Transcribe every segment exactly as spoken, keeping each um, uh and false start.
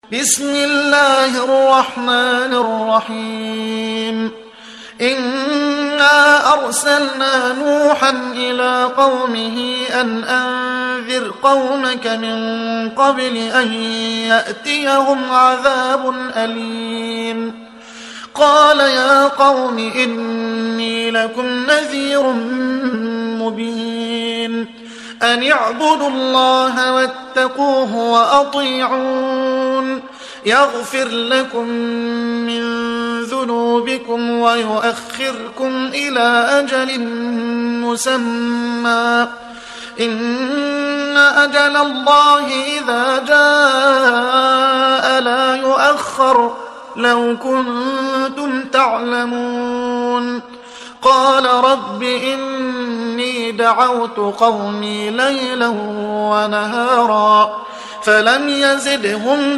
بسم الله الرحمن الرحيم إنا أرسلنا نوحا إلى قومه أن أنذر قومك من قبل أن يأتيهم عذاب أليم قال يا قوم إني لكم نذير مبين أن اعبدوا الله واتقوه وأطيعون يغفر لكم من ذنوبكم ويؤخركم إلى أجل مسمى إن أجل الله إذا جاء لا يؤخر لو كنتم تعلمون قال رب إني دعوت قومي ليلا ونهارا فلم يزدهم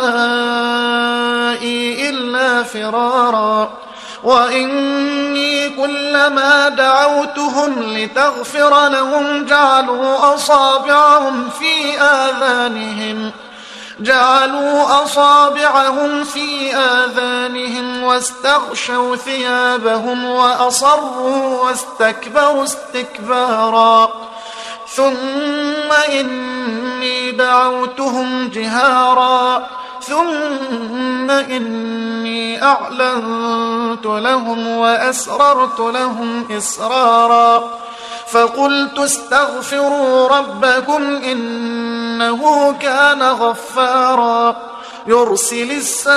دعائي إلا فرارا وإني كلما دعوتهم لتغفر لهم جعلوا أصابعهم في آذانهم جعلوا أصابعهم في آذانهم واستغشوا ثيابهم وأصروا واستكبروا استكبارا ثم إني دعوتهم جهارا ثم إني أعلنت لهم وأسررت لهم إسرارا فقلت استغفروا ربكم إنه كان غفارا يرسل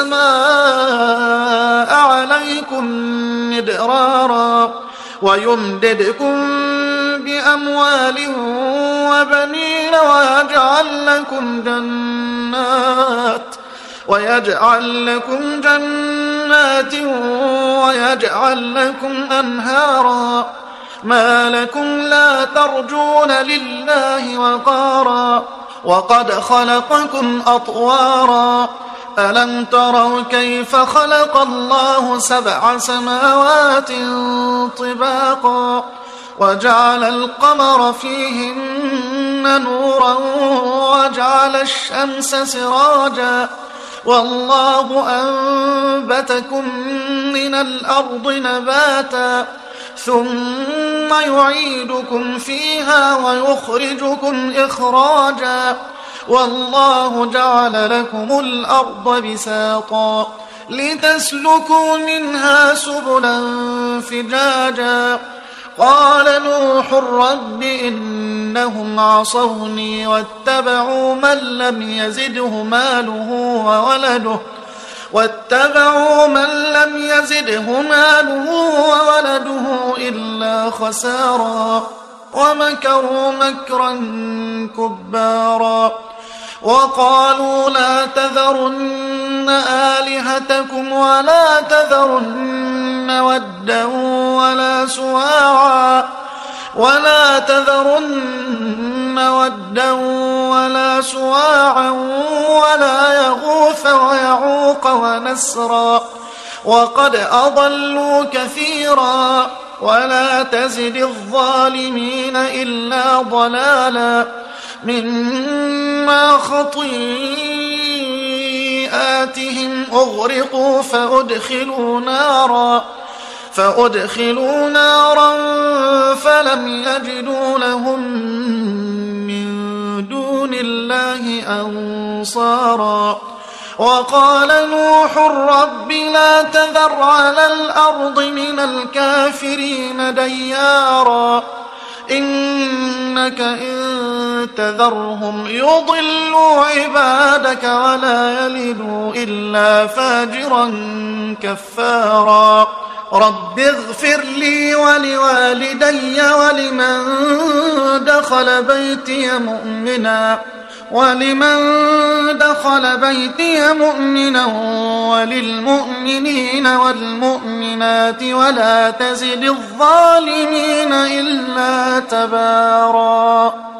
السماء عليكم مدرارا ويمددكم بأموال وبنين ويجعل لكم جنات ويجعل لكم جنات ويجعل لكم أنهارا ما لكم لا ترجون لله وقارا وقد خلقكم أطوارا ألم تروا كيف خلق الله سبع سماوات طباقا وجعل القمر فيهن نورا وجعل الشمس سراجا والله أنبتكم من الأرض نباتا ثم يعيدكم فيها ويخرجكم إخراجا والله جعل لكم الأرض بساطا لتسلكوا منها سبلا فجاجا قال نوح رب إنهم عصوني واتبعوا من لم يزده ماله وولده واتبعوا من لم يزده ماله وولده إلا خسارا ومكروا مكرا كبارا وقالوا لا تذرن آلهتكم ولا تذرن ودا ولا سواعا ولا تذرن ودا ولا سواعا ولا يغوث ويعوق ونسرا وقد أضلوا كثيرا ولا تزد الظالمين إلا ضلالا مما خطيئاتهم أغرقوا فأدخلوا نارا فأدخلوا نارا فلم يجدوا لهم من دون الله أنصارا وقال نوح رب لا تذر على الأرض من الكافرين ديارا إنك إن تذرهم يضلوا عبادك ولا يلدوا إلا فاجرا كفارا رب اغفر لي ولوالدي ولمن دخل بيتي مؤمنا ولمن دخل بيتي مؤمنا وللمؤمنين والمؤمنات ولا تزد الظالمين إلا تبارا.